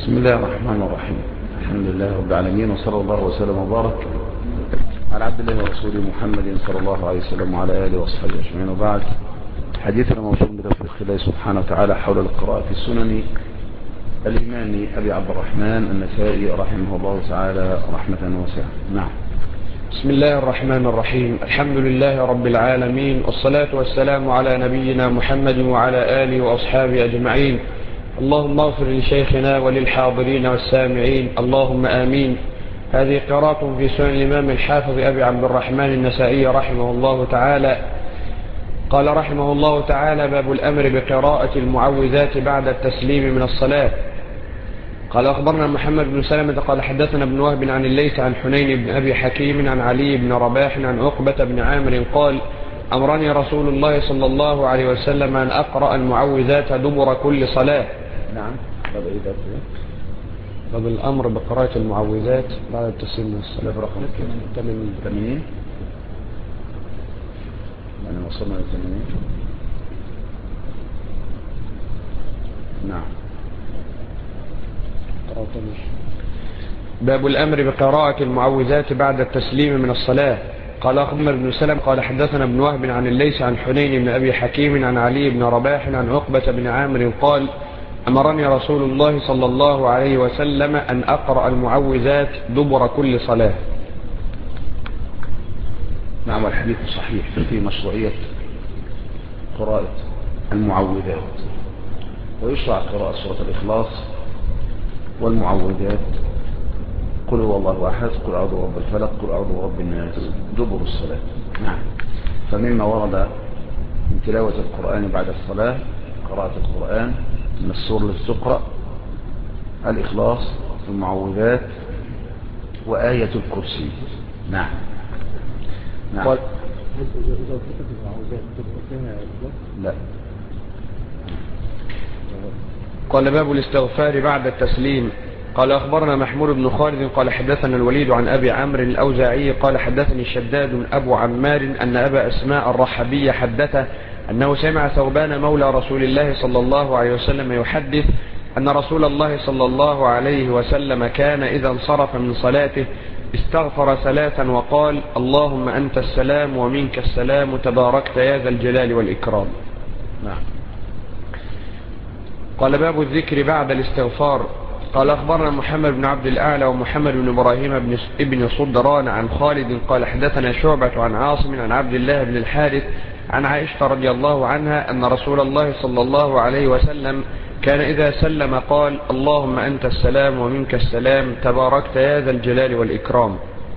بسم الله الرحمن الرحيم. الحمد لله رب العالمين، وصلى الله وسلم وبارك على عبد الله ورسوله محمد صلى الله عليه وسلم وعلى آله وصحبه أجمعين. وبعد، حديثنا موصول بتوفيق الله سبحانه وتعالى حول القراءة في سنن الإمام أبي عبد الرحمن النسائي رحمه الله تعالى رحمة واسعة. نعم. بسم الله الرحمن الرحيم. الحمد لله رب العالمين، والصلاة والسلام على نبينا محمد وعلى آله وأصحابه أجمعين. اللهم اغفر لشيخنا وللحاضرين والسامعين، اللهم آمين. هذه قراءة في سنن الإمام الحافظ أبي عبد الرحمن النسائي رحمه الله تعالى. قال رحمه الله تعالى: باب الأمر بقراءة المعوذات بعد التسليم من الصلاة. قال أخبرنا محمد بن سلمة قال حدثنا ابن وهب عن الليث عن حنين بن أبي حكيم عن علي بن رباح عن عقبة بن عامر قال: أمرني رسول الله صلى الله عليه وسلم أن أقرأ المعوذات دبر كل صلاة. نعم. باب الأمر بقراءة المعوذات بعد التسليم من الصلاة. رقم 80. يعني وصلنا ل 80. نعم. باب الأمر بقراءة المعوذات بعد التسليم من الصلاة. قال أخبرنا ابن سلم قال حدثنا ابن وهب عن الليث عن حنين بن أبي حكيم عن علي بن رباح عن عقبة بن عامر قال: أمرني رسول الله صلى الله عليه وسلم أن أقرأ المعوذات دبر كل صلاة. نعم. والحديث صحيح في مشروعية قراءة المعوذات، ويشرع قراءة سورة الإخلاص والمعوذات، قل هو الله أحد، قل أعوذ برب الفلق، قل أعوذ برب الناس دبر الصلاة. نعم. فمما ورد من تلاوة القرآن بعد الصلاة قراءة القرآن من السور التي تقرأ الإخلاص والمعوذات وآية الكرسي. نعم. نعم. لا. قال: باب الاستغفار بعد التسليم. قال أخبرنا محمود بن خالد قال حدثنا الوليد عن أبي عمرو الأوزاعي قال حدثني شداد أبو عمار أن أبا أسماء الرحبي حدثه أنه سمع ثوبان مولى رسول الله صلى الله عليه وسلم يحدث أن رسول الله صلى الله عليه وسلم كان إذا انصرف من صلاته استغفر ثلاثا وقال: اللهم أنت السلام ومنك السلام تباركت يا ذا الجلال والإكرام. نعم. قال: باب الذكر بعد الاستغفار. قال أخبرنا محمد بن عبد الأعلى ومحمد بن إبراهيم بن صدران عن خالد قال حدثنا شعبة عن عاصم عن عبد الله بن الحارث عن عائشة رضي الله عنها أن رسول الله صلى الله عليه وسلم كان إذا سلم قال: اللهم أنت السلام ومنك السلام تباركت يا ذا الجلال والإكرام.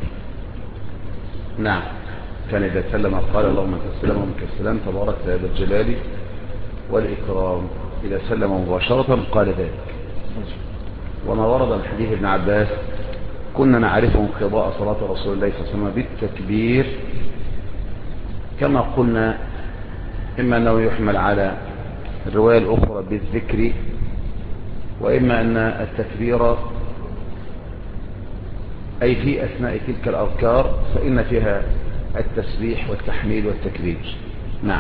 نعم. كان إذا سلم قال: اللهم أنت السلام ومنك السلام تباركت يا ذا الجلال والإكرام. إذا سلم مباشرة قال ذلك. وما ورد من حديث ابن عباس: كنا نعرف انقضاء صلاة رسول الله صلى الله عليه وسلم بالتكبير، كما قلنا إما أنه يحمل على الرواية الأخرى بالذكر، وإما أن التكبير أي في أثناء تلك الأذكار فإن فيها التسبيح والتحميد والتكبير. نعم.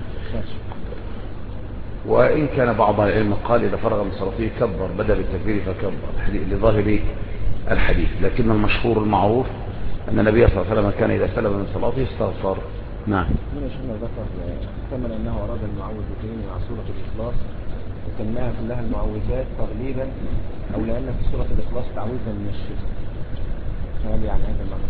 وإن كان بعض العلم قال إذا فرغ من صلاته كبر، بدأ بالتكبير فكبر لظاهر الحديث، لكن المشهور المعروف أن النبي صلى الله عليه وسلم كان إذا سلم من صلاته استغفر. نعم. من شيخنا ذكر كمل أنه أراد المعوذتين مع سورة الإخلاص وسماها كلها المعوذات تغليبا، أو لأن في سورة الإخلاص تعويذا من الشرك. هل يعني هذا المعنى؟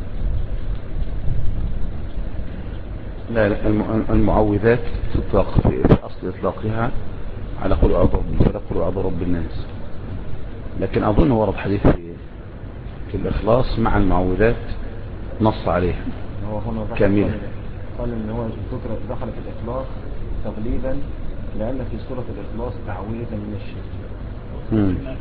لا، المعوذات تطلق في أصل إطلاقها على قل أعوذ برب الفلق قل أعوذ برب الناس، لكن أظن ورد حديث في الإخلاص مع المعوذات نص عليها كاملة. قال إن هو الفكرة دخلت الإخلاص تغليبا لأن في سورة الإخلاص تعويذا من الشرك.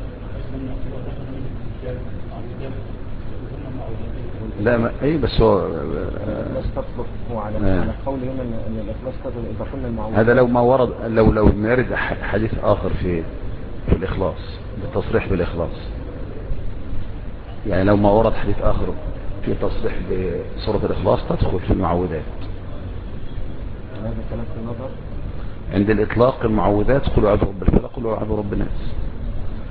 لا ما أي بس هو الإخلاص تطلق هو على قول هنا أن الإخلاص تطلق إذا قلنا المعوذات. هذا لو ما ورد، لو ما يرد حديث آخر في الإخلاص بالتصريح بالإخلاص، يعني لو ما ورد حديث آخر في تصريح بسورة الإخلاص تدخل في المعوذات. هذا كلام في النظر عند الإطلاق المعوذات قل أعوذ برب الفلق قل أعوذ برب الناس.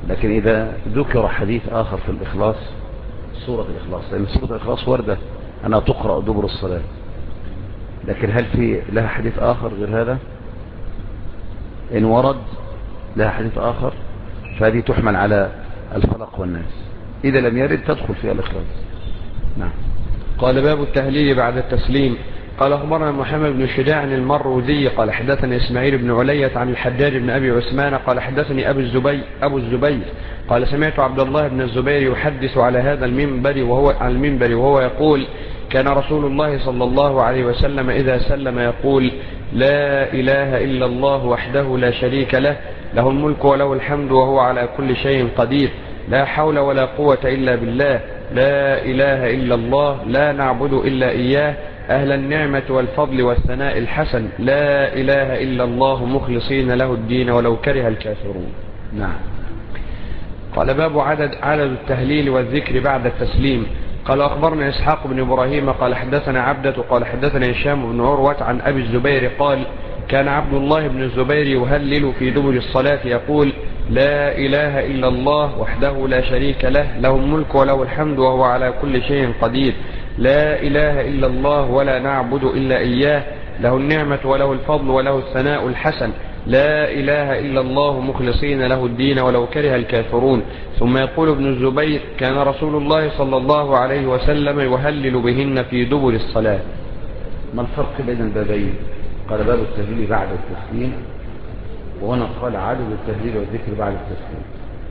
لكن إذا ذكر حديث آخر في الإخلاص، سورة الإخلاص، لأن سورة الإخلاص وردة أنها تقرأ دبر الصلاة، لكن هل في لها حديث آخر غير هذا؟ إن ورد لها حديث آخر فهذه تحمل على الفلق والناس، إذا لم يرد تدخل فيها الإخلاص. نعم. قال باب التهليل بعد التسليم. قال أخبرنا محمد بن شجاع المروذي قال حدثني إسماعيل بن علية عن الحجاج بن أبي عثمان قال حدثني أبو الزبير قال سمعت عبد الله بن الزبير يحدث على هذا المنبر وهو يقول كان رسول الله صلى الله عليه وسلم إذا سلم يقول لا إله إلا الله وحده لا شريك له له الملك وله الحمد وهو على كل شيء قدير لا حول ولا قوة إلا بالله لا إله إلا الله لا نعبد إلا إياه أهل النعمة والفضل والثناء الحسن لا إله إلا الله مخلصين له الدين ولو كره الكافرون. نعم. قال باب عدد التهليل والذكر بعد التسليم. قال أخبرنا إسحاق بن إبراهيم قال حدثنا عبدة قال حدثنا هشام بن عروة عن أبي الزبير قال كان عبد الله بن الزبير يهلل في دبر الصلاة يقول لا إله إلا الله وحده لا شريك له له الملك وله الحمد وهو على كل شيء قدير لا إله إلا الله ولا نعبد إلا إياه له النعمة وله الفضل وله الثناء الحسن لا إله إلا الله مخلصين له الدين ولو كره الكافرون. ثم يقول ابن الزبير كان رسول الله صلى الله عليه وسلم يهلل بهن في دبر الصلاة. ما الفرق بين البابين؟ قال باب التهليل بعد التسليم، وهنا قال عدد التهليل والذكر بعد التسليم،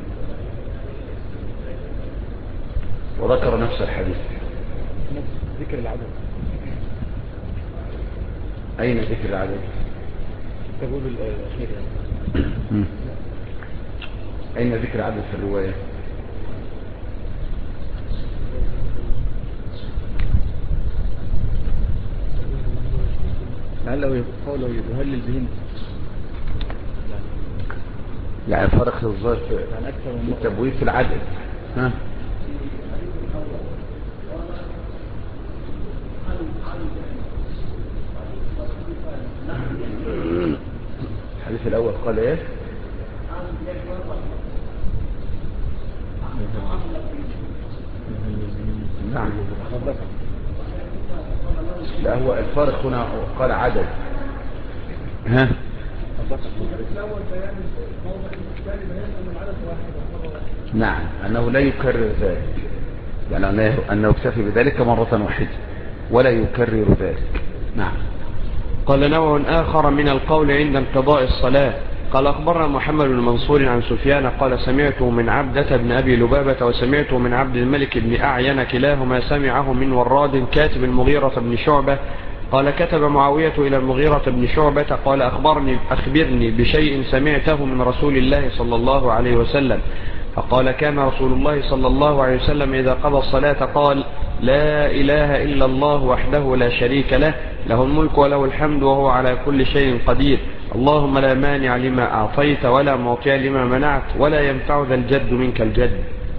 وذكر نفس الحديث. ذكر العدد. أين ذكر العدد؟ تقول الأخير أين ذكر العدد في الرواية؟ لعله قوله يهلل بهن يعني فرق الظاهر في التبويب في العدد. ها؟ الحديث الأول قال إيه؟ نعم. لا، هو الفارق هنا قال عدد. ها؟ نعم، أنه لا يكرر ذلك، يعني أنه يكتفي بذلك مرة واحدة ولا يكرر ذلك. نعم. قال نوع آخر من القول عند انقضاء الصلاة. قال أخبرنا محمد بن منصور عن سفيان قال سمعته من عبدة بن أبي لبابة وسمعته من عبد الملك بن أعين كلاهما سمعه من وراد كاتب المغيرة بن شعبة قال كتب معاوية إلى المغيرة بن شعبة قال أخبرني بشيء سمعته من رسول الله صلى الله عليه وسلم. فقال كان رسول الله صلى الله عليه وسلم إذا قضى الصلاة قال لا إله إلا الله وحده لا شريك له له الملك وله الحمد وهو على كل شيء قدير اللهم لا مانع لما أعطيت ولا معطي لما منعت ولا ينفع ذا الجد منك الجد.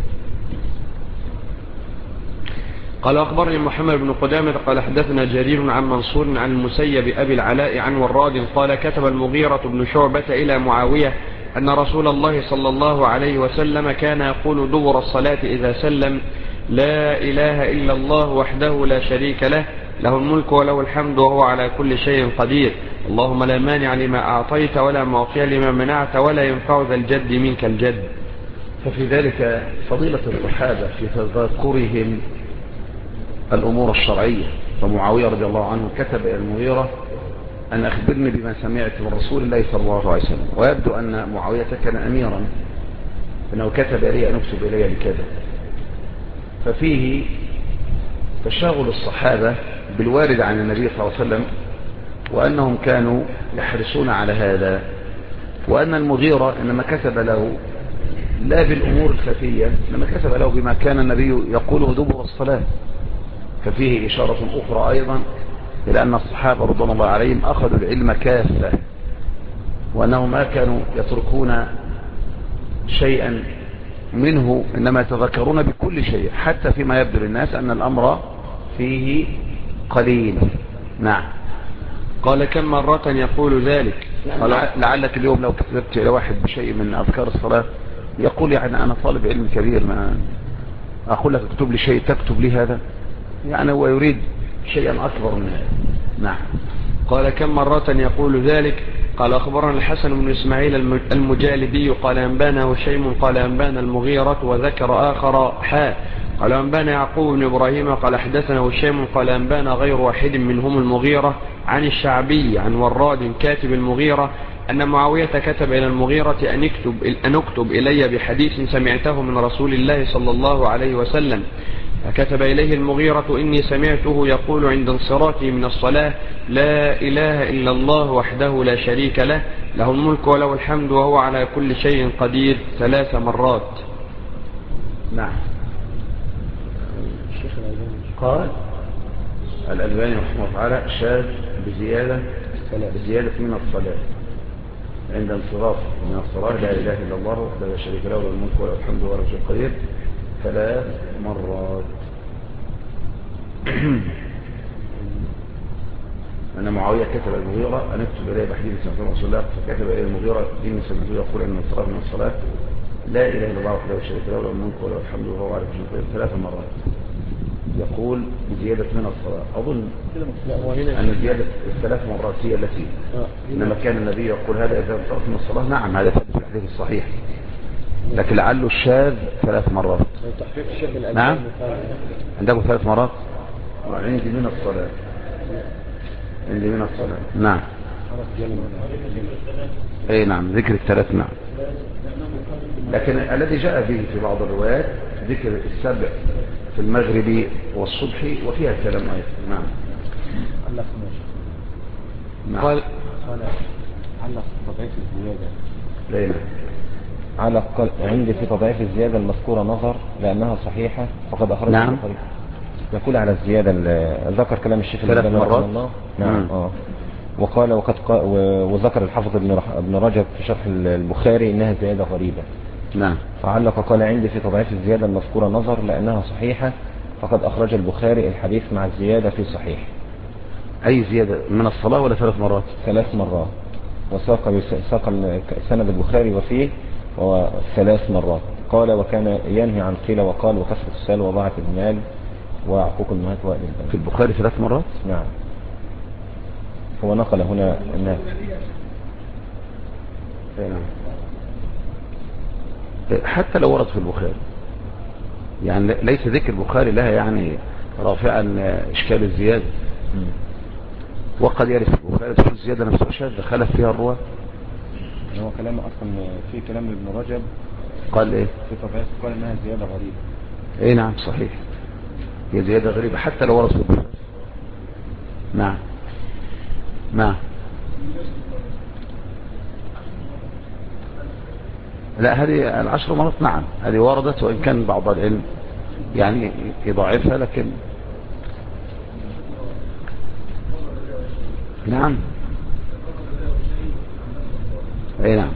قال أخبرني محمد بن قدامة قال حدثنا جرير عن منصور عن المسيب أبي العلاء عن وراد قال كتب المغيرة بن شعبة إلى معاوية أن رسول الله صلى الله عليه وسلم كان يقول دبر الصلاة إذا سلم لا إله إلا الله وحده لا شريك له له الملك وله الحمد وهو على كل شيء قدير اللهم لا مانع لما أعطيت ولا معطي لما منعت ولا ينفع ذا الجد منك الجد. ففي ذلك فضيلة الصحابة في تذكرهم الأمور الشرعية. فمعاوية رضي الله عنه كتب إلى المغيرة أن أخبرني بما سمعت من رسول الله صلى الله عليه وسلم، ويبدو أن معاوية كان أميرا أنه كتب إلي أن أكتب إلي بكذا. ففيه تشاغل الصحابة بالوارد عن النبي صلى الله عليه وسلم وأنهم كانوا يحرصون على هذا، وأن المغيرة إنما كتب له لا بالأمور الخفية إنما كتب له بما كان النبي يقوله دبر الصلاة. ففيه إشارة أخرى أيضا إلى أن الصحابة رضوان الله عليهم أخذوا العلم كافة، وأنهم ما كانوا يتركون شيئا منه إنما يتذكرون بكل شيء حتى فيما يبدو للناس أن الأمر فيه قليل. نعم. قال كم مرة يقول ذلك؟ لعلك اليوم لو كتبت إلى واحد بشيء من أذكار الصلاة يقول يعني أنا طالب علم كبير، ما أقول لك اكتب لي شيء تكتب لي هذا، يعني هو يريد شيئا أكبر من هذا. نعم. قال كم مرة يقول ذلك؟ قال أخبرنا الحسن بن إسماعيل المجالبي قال أنبانا هشيم قال أنبانا المغيرة وذكر آخر قال أنبانا يعقوب بن إبراهيم قال حدثنا هشيم قال أنبانا غير واحد منهم المغيرة عن الشعبي عن وراد كاتب المغيرة أن معاوية كتب إلى المغيرة أن اكتب إلي بحديث سمعته من رسول الله صلى الله عليه وسلم. فكتب إليه المغيرة إني سمعته يقول عند انصراته من الصلاة لا إله إلا الله وحده لا شريك له له الملك وله الحمد وهو على كل شيء قدير 3 مرات. نعم. قال الألباني رحمه الله تعالى شاذ بزيادة من الصلاة عند انصراف من الصلاة لا إله إلا الله وحده لا شريك له له الملك وله الحمد وهو على كل شيء قدير 3 مرات. أن معاوية كتب المغيرة أن اكتب إليه بحديث سمعته رسول الله، فكتب إليه المغيرة إني سمعته يقول عند انصراف من الصلاة لا إله إلا الله وحده لا شريك له له الملك وله الحمد وهو على كل شيء قدير 3 مرات. يقول بزيادة من الصلاة. أظن أن زيادة 3 مرات هي التي إنما كان النبي يقول هذا إذا انصرف من الصلاة. نعم هذا ثابت في الحديث الصحيح، لكن لعله الشاذ 3 مرات. نعم عنده 3 مرات وعندي من الصلاة نعم. اي نعم ذكر 3 نعم، لكن الذي جاء به في بعض الروايات ذكر 7 في المغرب والصبح وفيها كلام أيضا. نعم. قال علق تضعيف الزيادة. لينا علق عندي في تضعيف الزيادة المذكورة نظر لأنها صحيحة فقد أخرج. نعم. يقول على الزيادة ذكر كلام الشيخ 3 مرات. نعم. وقال وذكر الحافظ ابن رجب في شرح البخاري إنها زيادة غريبة. نعم. فعلق قال عندي في تضعيف الزيادة المذكورة نظر لأنها صحيحة فقد أخرج البخاري الحديث مع الزيادة في صحيح. أي زيادة من الصلاة ولا 3 مرات؟ 3 مرات. وساق سند البخاري وفيه 3 مرات. قال وكان ينهي عن قيل وقال وكسرة السال وضاعة المال وعقوق المهات وائل البنات. في البخاري 3 مرات؟ نعم. هو نقل هنا الناس. حتى لو ورد في البخاري يعني ليس ذكر البخاري لها يعني رافعا إشكال الزيادة. وقد يرد في البخاري تكون الزيادة نفسها شاذة خلف فيها الرواة. هو كلام أصلا في كلام ابن رجب قال إيه في تضعيف قال إنها زيادة غريبة. إيه نعم صحيح هي زيادة غريبة حتى لو ورد في البخاري. نعم. نعم. لا هذه 10 مرات نعم هذه وردت، وإن كان بعض العلم يعني يضعفها لكن نعم. اي نعم.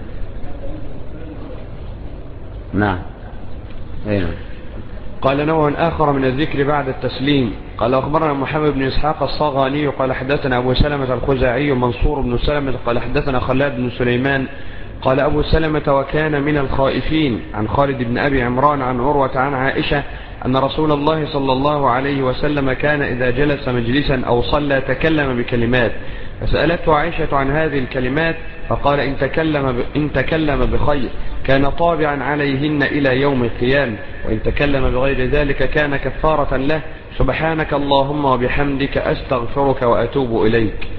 نعم. اي نعم. قال نوع آخر من الذكر بعد التسليم. قال أخبرنا محمد بن إسحاق الصاغاني قال حدثنا أبو سلمة الخزاعي منصور بن سلمة قال حدثنا خلاد بن سليمان قال أبو سلمة وكان من الخائفين عن خالد بن أبي عمران عن عروة عن عائشة أن رسول الله صلى الله عليه وسلم كان إذا جلس مجلسا أو صلى تكلم بكلمات، فسألته عائشة عن هذه الكلمات فقال إن تكلم بخير كان طابعا عليهن إلى يوم القيامة، وإن تكلم بغير ذلك كان كفارة له. سبحانك اللهم وبحمدك أستغفرك وأتوب إليك.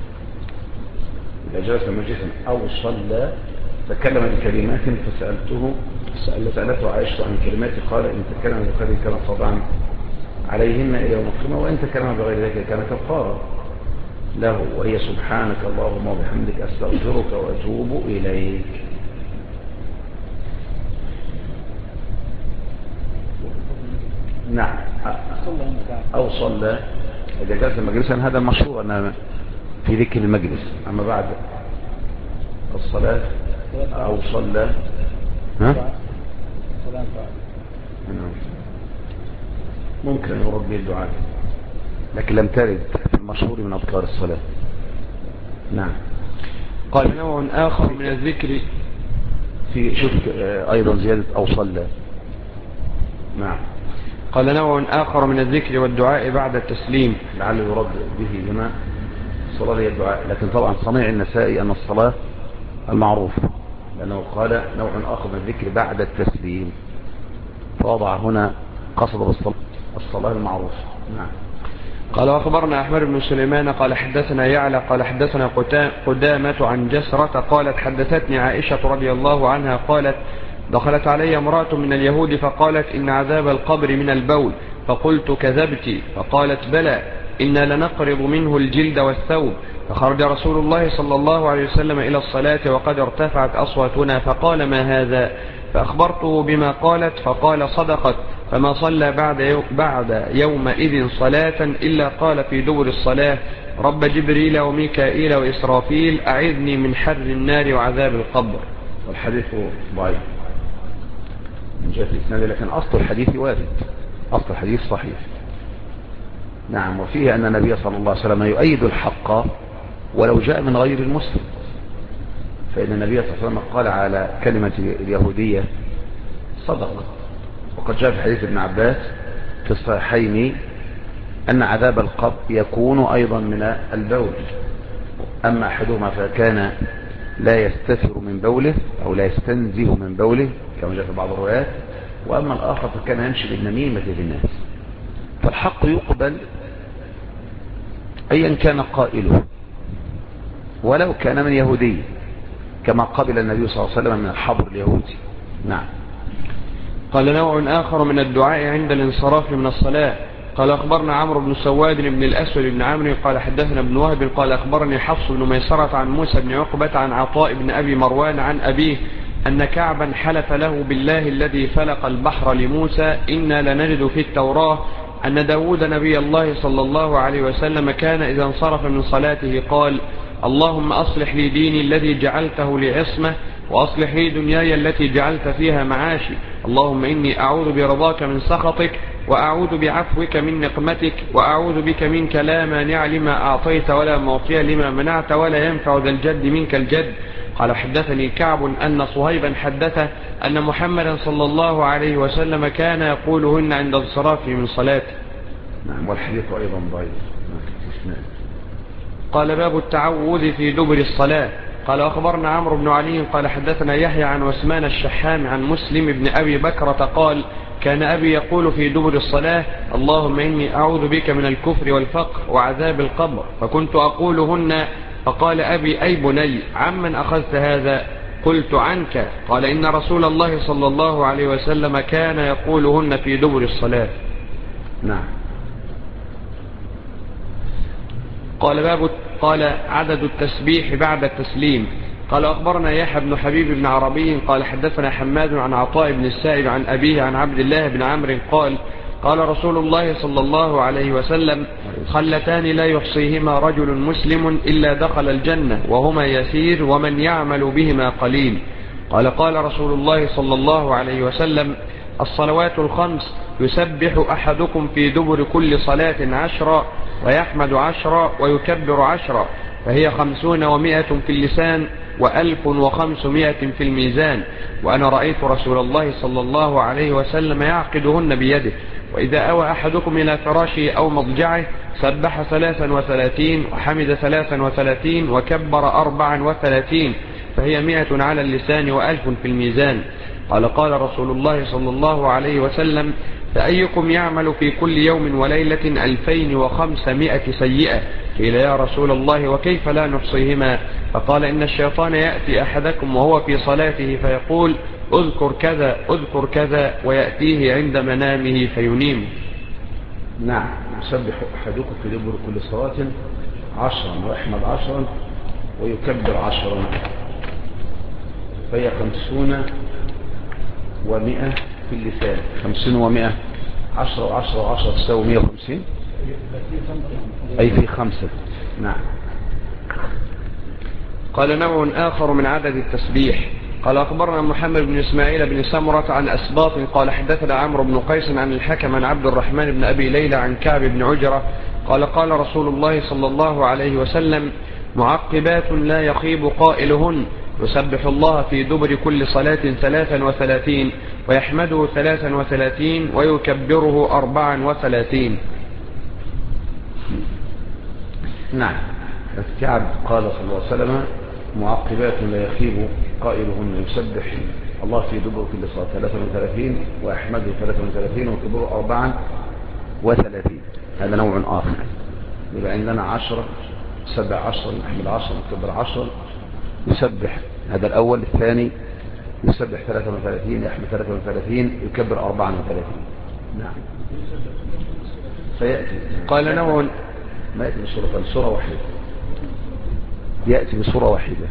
إذا جلس مجلسا أو صلى تكلم بكلمات فسألته عائشة عن كلمات قال إن تكلم بخير كان طابعا عليهن إلى يوم القيامة، وإن تكلم بغير ذلك كان كفارة له، وهي سبحانك اللهم وبحمدك أستغفرك وأتوب إليك. نعم. أو صلى إذا جلس مجلسا هذا المشهور أنه في ذكر المجلس، أما بعد الصلاة أو صلى ممكن أن يرد به الدعاء لكن لم ترد في المشهور من أذكار الصلاة. نعم. قال نوع آخر من الذكر في شوف أيضا زيادة أو صلى. نعم. قال نوع آخر من الذكر والدعاء بعد التسليم. لعله يرد به هنا الصلاة هي الدعاء، لكن طبعا صنيع النسائي أن الصلاة المعروف، لأنه قال نوع آخر من الذكر بعد التسليم، فوضع هنا قصد الصلاة المعروف. نعم. قال أخبرنا أحمد بن سليمان قال حدثنا يعلى قال حدثنا قدامة عن جسرة قالت حدثتني عائشة رضي الله عنها قالت دخلت علي امرأة من اليهود فقالت إن عذاب القبر من البول، فقلت كذبت، فقالت بلى إنا لنقرض منه الجلد والثوب. فخرج رسول الله صلى الله عليه وسلم إلى الصلاة وقد ارتفعت أصواتنا فقال ما هذا؟ فأخبرته بما قالت فقال صدقت، فما صلى بعد يومئذ صلاة إلا قال في دبر الصلاة رب جبريل وميكائيل وإسرافيل أعذني من حر النار وعذاب القبر. والحديث ضعيف من جهة الإسناد، لكن أصل الحديث وارد، أصل الحديث صحيح. نعم. وفيه أن النبي صلى الله عليه وسلم يؤيد الحق ولو جاء من غير المسلم، فإن النبي صلى الله عليه وسلم قال على كلمة اليهودية صدق. وقد جاء في حديث ابن عباس في الصحيحين أن عذاب القبر يكون أيضا من البول، أما أحدهما فكان لا يستثر من بوله أو لا يستنزه من بوله كما جاء في بعض الروايات، وأما الآخر فكان يمشي بالنميمة للناس. فالحق يقبل أيا كان قائله ولو كان من يهودي، كما قبل النبي صلى الله عليه وسلم من الحبر اليهودي. نعم. قال نوع آخر من الدعاء عند الانصراف من الصلاة. قال أخبرنا عمرو بن سواد بن الأسود بن عمرو قال حدثنا ابن وهب قال أخبرني حفص بن ميسرة عن موسى بن عقبة عن عطاء بن أبي مروان عن أبيه أن كعبا حلف له بالله الذي فلق البحر لموسى إنا لنجد في التوراة أن داود نبي الله صلى الله عليه وسلم كان إذا انصرف من صلاته قال اللهم أصلح لي ديني الذي جعلته لعصمة وأصلح لي دنياي التي جعلت فيها معاشي، اللهم إني أعوذ برضاك من سخطك وأعوذ بعفوك من نقمتك وأعوذ بك منك لا مانع لما أعطيت ولا معطي لما منعت ولا ينفع ذا الجد منك الجد. قال حدثني كعب أن صهيبا حدثه أن محمدا صلى الله عليه وسلم كان يقولهن عند انصرافه من صلاته. نعم. والحديث أيضا ضعيف. قال باب التعوذ في دبر الصلاة. قال أخبرنا عمرو بن علي قال حدثنا يحيى عن عثمان الشحام عن مسلم بن أبي بكرة قال كان أبي يقول في دبر الصلاة اللهم إني أعوذ بك من الكفر والفقر وعذاب القبر، فكنت أقولهن. فقال أبي أي بني عمن أخذت هذا؟ قلت عنك. قال إن رسول الله صلى الله عليه وسلم كان يقولهن في دبر الصلاة. نعم. قال عدد التسبيح بعد التسليم. قال أخبرنا يحيى بن حبيب بن عربي قال حدثنا حماد عن عطاء بن السائب عن أبيه عن عبد الله بن عمرو قال قال رسول الله صلى الله عليه وسلم خلتان لا يحصيهما رجل مسلم إلا دخل الجنة وهما يسير ومن يعمل بهما قليل. قال رسول الله صلى الله عليه وسلم الصلوات الخمس يسبح أحدكم في دبر كل صلاة 10 ويحمد 10 ويكبر 10، فهي 50 و100 في اللسان و1500 في الميزان. وأنا رأيت رسول الله صلى الله عليه وسلم يعقدهن بيده، وإذا أوى أحدكم إلى فراشه أو مضجعه سبح 33 وحمد 33 وكبر 34، فهي 100 على اللسان و1000 في الميزان. قال رسول الله صلى الله عليه وسلم فأيكم يعمل في كل يوم وليلة 2500 سيئة؟ قيل يا رسول الله وكيف لا نحصيهما؟ فقال إن الشيطان يأتي أحدكم وهو في صلاته فيقول اذكر كذا اذكر كذا، ويأتيه عند منامه فينيم. نعم. يسبح أحدكم في دبر كل صلاة 10 ويحمد 10 ويكبر 10، فهي 50 و100 في اللسان. 50 و100 10 و10 و10 تساوي 150 أي في 5. نعم. قال نوع آخر من عدد التسبيح. قال أخبرنا محمد بن إسماعيل بن سمرة عن أسباط قال حدثنا عمرو بن قيس عن الحكم عن عبد الرحمن بن أبي ليلى عن كعب بن عجرة قال رسول الله صلى الله عليه وسلم معقبات لا يخيب قائلهن يسبح الله في دبر كل صلاة 33 ويحمده 33 ويكبره 34. نعم. الكعب قال صلى الله عليه وسلم معقبات لا يخيب قائلهن يسبح الله في دبر كل صلاة 33 ويحمده 33 ويكبره 34. هذا نوع آخر. يبقى عندنا 10 سبع 10 نحمد 10 نكبر 10 يسبح. هذا الأول. الثاني يسبح 33 يحمد 33 يكبر 34. نعم. فيأتي قال نوع ما يأتي بصورة صورة واحدة، يأتي بصورة واحدة.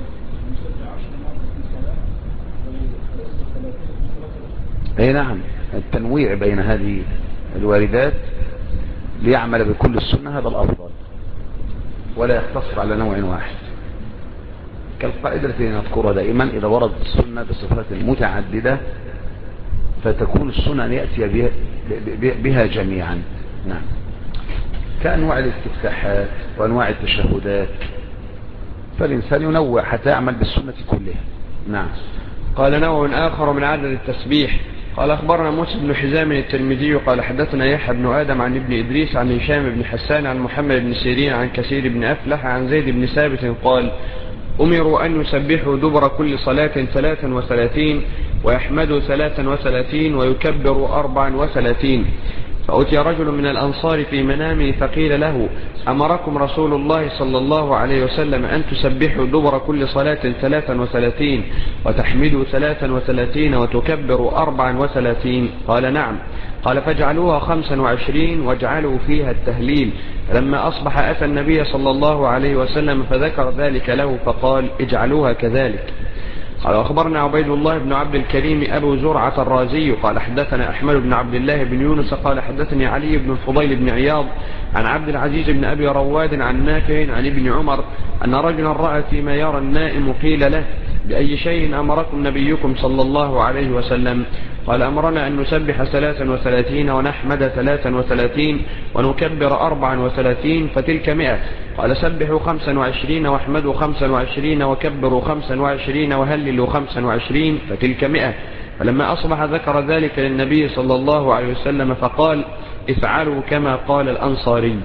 أي نعم. التنويع بين هذه الواردات ليعمل بكل السنة هذا الأفضل، ولا يقتصر على نوع واحد، كالقاعدة التي نذكرها دائما: إذا وردت السنة بصفات متعددة فتكون السنة أن يأتي بها جميعا. نعم. كأنواع الاستفتاحات وأنواع التشهدات، فالإنسان ينوع حتى يعمل بالسنة كلها. نعم. قال نوع آخر من عدد التسبيح. قال أخبرنا موسى بن حزام الترمذي قال حدثنا يحيى بن آدم عن ابن إدريس عن هشام بن حسان عن محمد بن سيرين عن كثير بن أفلح عن زيد بن ثابت قال: أمروا أن يسبحوا دبر كل صلاة 33 ويحمدوا 33 ويكبروا 34. فأتي رجل من الأنصار في منامه فقيل له: أمركم رسول الله صلى الله عليه وسلم أن تسبحوا دبر كل صلاة 33 وتحمدوا 33 وتكبروا 34؟ قال: نعم. قال: فاجعلوها 25 واجعلوا فيها التهليل. فلما أصبح أتى النبي صلى الله عليه وسلم فذكر ذلك له فقال: اجعلوها كذلك. قال: أخبرنا عبيد الله بن عبد الكريم أبو زرعة الرازي قال حدثنا أحمد بن عبد الله بن يونس قال حدثني علي بن الفضيل بن عياض عن عبد العزيز بن أبي رواد عن نافع عن ابن عمر أن رجلا رأى فيما يرى النائم قيل له: بأي شيء أمركم نبيكم صلى الله عليه وسلم؟ قال: أمرنا أن نسبح 33 ونحمد 33 ونكبر 34 فتلك 100. قال: سبحوا 25 واحمدوا 25 وكبروا 25 وهللوا 25 فتلك 100. فلما أصبح ذكر ذلك للنبي صلى الله عليه وسلم فقال: افعلوا كما قال الأنصاري.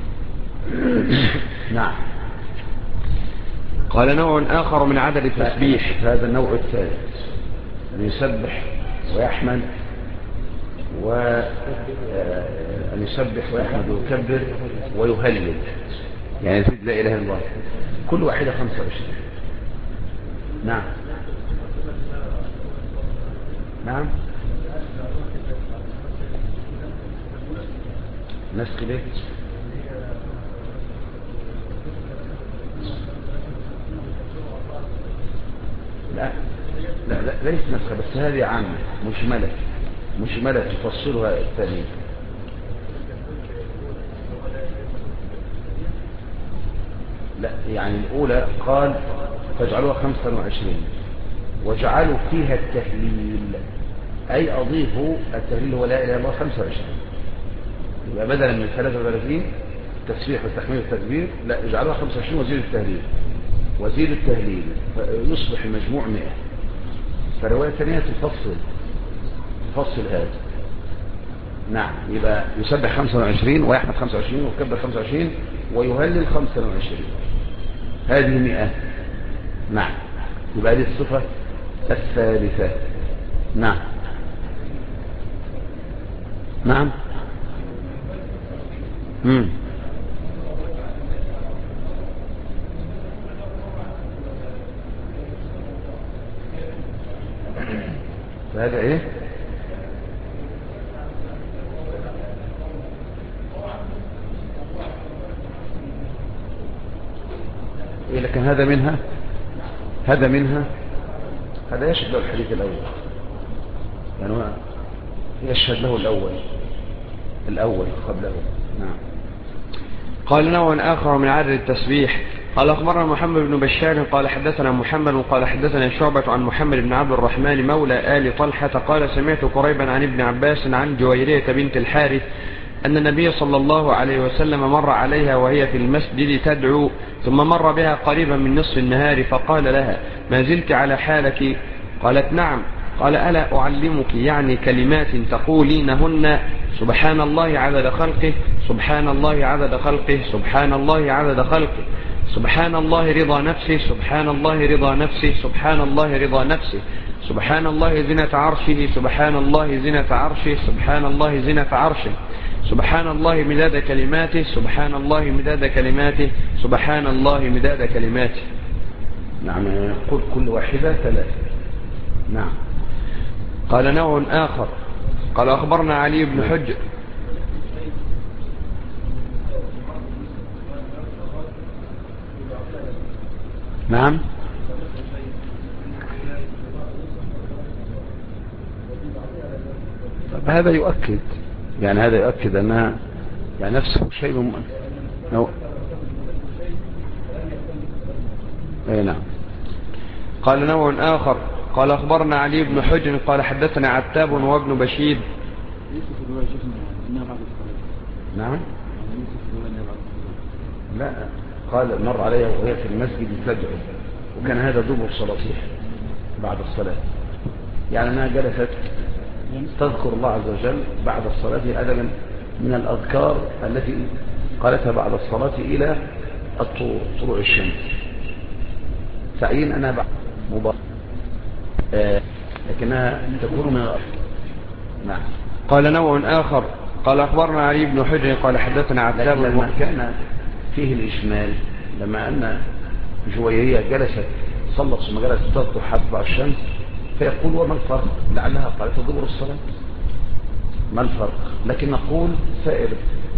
نعم. قال نوع آخر من عدد التسبيح. هذا النوع الثالث أن يسبح ويحمد وأن يسبح ويحمد ويكبر ويهلل، يعني في لا إله إلا الله كل واحدة 25. نعم. نعم. نسخ ليه؟ لا لا لا ليس نسخة، بس هذه عامة مشملة تفصلها الثانية. لا يعني الأولى قال فاجعلوها 25 وجعلوا فيها التهليل، أي أضيفوا التهليل هو لا إله إلا الله 25. يبقى بدلا من 33 التسبيح والتحميد والتكبير لا اجعلوها 25 وزيد التهليل فيصبح المجموع 100. فالرواية الثانية تفصل هذا. نعم. يبقى يسبح 25 ويحمد 25 ويكبر 25 ويهلل 25. هذه 100. نعم. يبقى هذه الصفة الثالثة. نعم. نعم. فهذا ايه؟ إيه لكن هذا منها هذا يشهد له الحديث الأول، يعني هو يشهد له الأول قبله. نعم. قال نوع آخر من عدد التسبيح. قال أخبرنا محمد بن بشار قال حدثنا محمد قال حدثنا شعبة عن محمد بن عبد الرحمن مولى آل طلحة قال سمعت قريبا عن ابن عباس عن جويرية بنت الحارث أن النبي صلى الله عليه وسلم مر عليها وهي في المسجد تدعو، ثم مر بها قريبا من نصف النهار فقال لها: ما زلت على حالك؟ قالت: نعم. قال: ألا أعلمك يعني كلمات تقولينهن: سبحان الله عدد خلقه، سبحان الله عدد خلقه، سبحان الله عدد خلقه، سبحان الله رضا نفسه، سبحان الله رضا نفسه، سبحان الله رضا نفسه، سبحان الله زنة عرشه، سبحان الله زنة عرشه، سبحان الله زنة عرشه، سبحان الله مداد كلماته، سبحان الله مداد كلماته، سبحان الله مداد كلماته. نعم. قل كل واحدة 3. نعم. قال نوع آخر. قال أخبرنا علي بن حجر. نعم. طب هذا يؤكد، يعني هذا يؤكد أنها يعني نفسه شيء أي نعم. قال نوع آخر. قال أخبرنا علي بن حجر قال حدثنا عتاب وابن بشير. نعم. لا، قال مر عليها وهي في المسجد تدعو، وكان هذا دبر صلاتها بعد الصلاة، يعني أنها جلست تذكر الله عز وجل بعد الصلاة أدبا من الأذكار التي قالتها بعد الصلاة إلى طلوع الشمس، تعيين أنها بعد مبارك، لكنها تكون من نعم. قال نوع آخر. قال أخبرنا علي بن حجر قال حدثنا عتاب. لما كان فيه الإجمال، لما أن جويرية جلست صلت ثم جلست تذكر حتى الشمس، فيقول وما الفرق؟ لعلها قالت دبر الصلاة، ما الفرق؟ لكن نقول سائر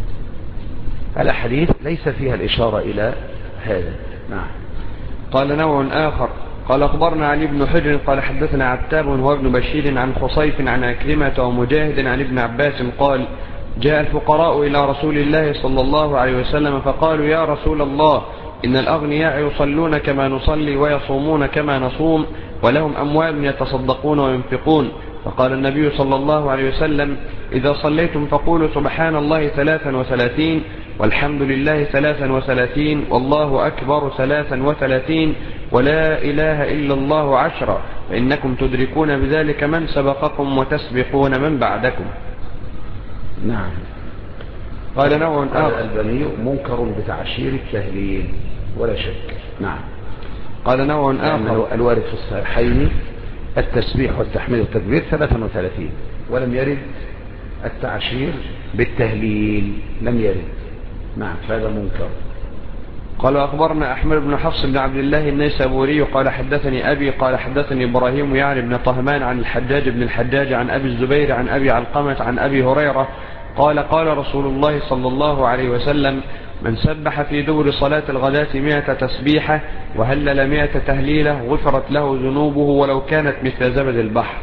الأحاديث ليس فيها الإشارة إلى هذا. نعم. قال نوع آخر. قال أخبرنا علي بن حجر قال حدثنا عتاب وابن بشير عن خصيف عن أكرمة ومجاهد عن ابن عباس قال: جاء الفقراء إلى رسول الله صلى الله عليه وسلم فقالوا: يا رسول الله، إن الأغنياء يصلون كما نصلي ويصومون كما نصوم ولهم أموال يتصدقون وينفقون. فقال النبي صلى الله عليه وسلم: إذا صليتم فقولوا سبحان الله 33 والحمد لله 33 والله أكبر 33 ولا إله إلا الله 10، فإنكم تدركون بذلك من سبقكم وتسبقون من بعدكم. نعم. قال نوع آخر. الألباني منكر بتعشير التهليل ولا شك. نعم. قال نوع آخر. الوارد في الصحيحين التسبيح والتحميد والتكبير 33، ولم يرد التعشير بالتهليل، لم يرد. نعم، فهذا منكر. قال أخبرنا أحمد بن حفص بن عبد الله النيسابوري قال حدثني أبي قال حدثني إبراهيم يعني بن طهمان عن الحجاج بن الحجاج عن أبي الزبير عن أبي علقمة عن أبي هريرة قال: قال رسول الله صلى الله عليه وسلم: من سبح في دبر صلاة الغداة 100 تسبيحة وهلل 100 تهليلة غفرت له ذنوبه ولو كانت مثل زبد البحر.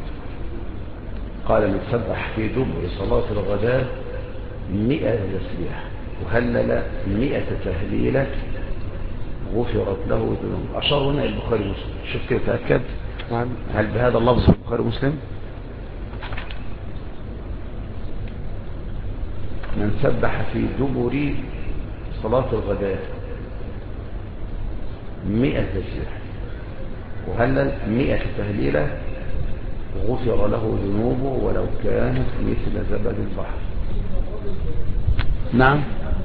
قال: من سبح في دبر صلاة الغداة 100 تسبيحة وهلل 100 تهليلة غفرت له ذنوبه. أشار هنا البخاري ومسلم، شوف كيف تأكد هل بهذا اللفظ البخاري ومسلم؟ من سبح في دبر صلاة الغداء 100 تسبيحة وهلل 100 تهليلة غفر له ذنوبه ولو كانت مثل زبد البحر. نعم.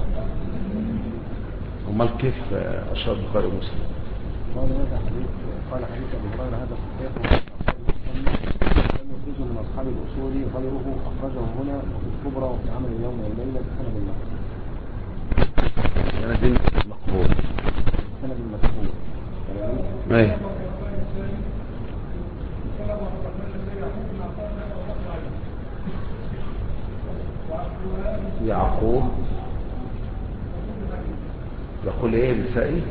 امال كيف اشار البخاري ومسلم؟ قال حديث ابي هريره هذا صحيح لم يخرجه من اصحاب الاصول غيره، اخرجه هنا وفي الكبرى وفي عمل اليوم والليله بسند مقبول. سند مقبول. ايه. يعقوب يقول ايه النسائي؟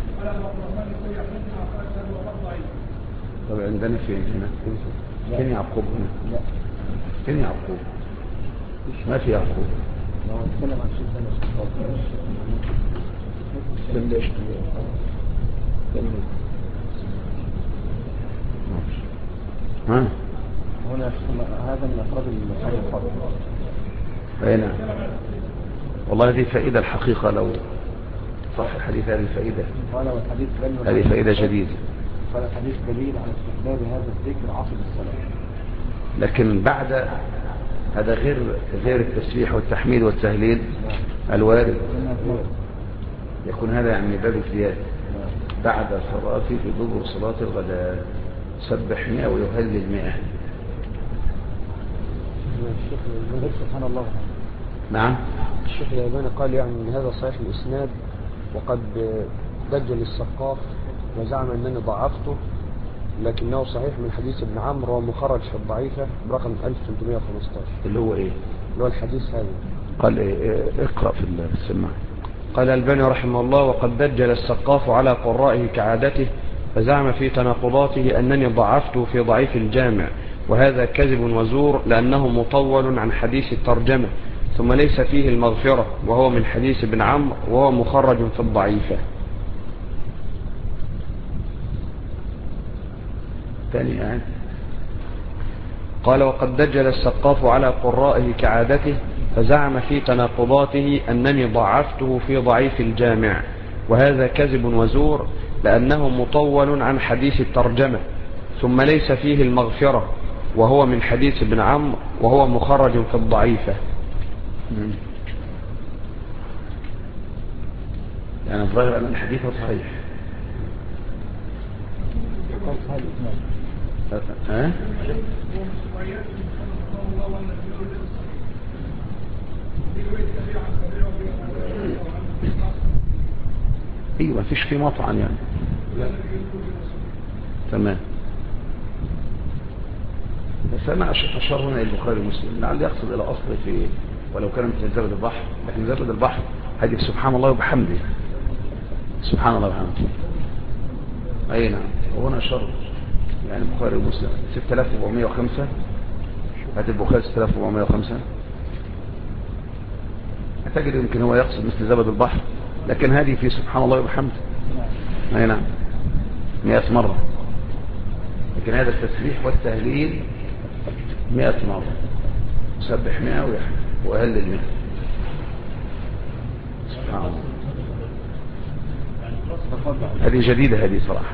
طب عندنا فين هنا؟ فين يعقوب هنا؟ لا، فين يعقوب؟ ما في يعقوب. لو نتكلم عن شيء ها؟ هنا هذا من أفراد البخاري الفضل. نعم. والله هذه فائدة الحقيقة، لو صح الحديث هذه فائدة، هذه فائدة جديدة. قال الحديث دليل على استحباب هذا الذكر عقب الصلاة. لكن بعد هذا غير التسبيح والتحميد والتهليل الوارد، يكون هذا يعني باب الزيادة. بعد صلاتي في دبر صلاة الغداء سبح 100 ويهلل 100. سبحان الله. نعم. الشيخ الألباني قال يعني ان هذا صحيح الاسناد، وقد دجل السقاف وزعم انني ضعفته، لكنه صحيح من حديث ابن عمرو ومخرج في الضعيفة برقم 1315. اللي هو ايه؟ اللي هو الحديث هذا. قال إيه؟ اقرأ في السماع. قال الألباني رحمه الله: وقد دجل السقاف على قرائه كعادته، فزعم في تناقضاته أنني ضعفته في ضعيف الجامع، وهذا كذب وزور، لأنه مطول عن حديث الترجمة، ثم ليس فيه المغفرة، وهو من حديث ابن عمرو وهو مخرج في الضعيفة. ثاني قال: وقد دجل السقاف على قرائه كعادته، فزعم في تناقضاته أنني ضعفته في ضعيف الجامع، وهذا كذب وزور، لأنه مطول عن حديث الترجمة، ثم ليس فيه المغفرة، وهو من حديث ابن عمرو وهو مخرج في الضعيفة. يعني الظاهر أن الحديث صحيح. ايوه مفيش فيه مطعن يعني. تمام. بس انا اشار هنا البخاري ومسلم لعل يقصد الى اصل في ولو كان مثل زبد البحر، لكن زبد البحر هذه سبحان الله وبحمده، سبحان الله وبحمده. اي نعم. وهنا اشار يعني البخاري ومسلم 6405. هات البخاري 6405 هتجد يمكن هو يقصد مثل زبد البحر، لكن هذه في سبحان الله وبحمده. اي نعم 100 مرة، لكن هذا التسبيح والتهليل 100 مرة، سبح 100 وهلل 100. سبحان الله. هذه جديدة هذه صراحة.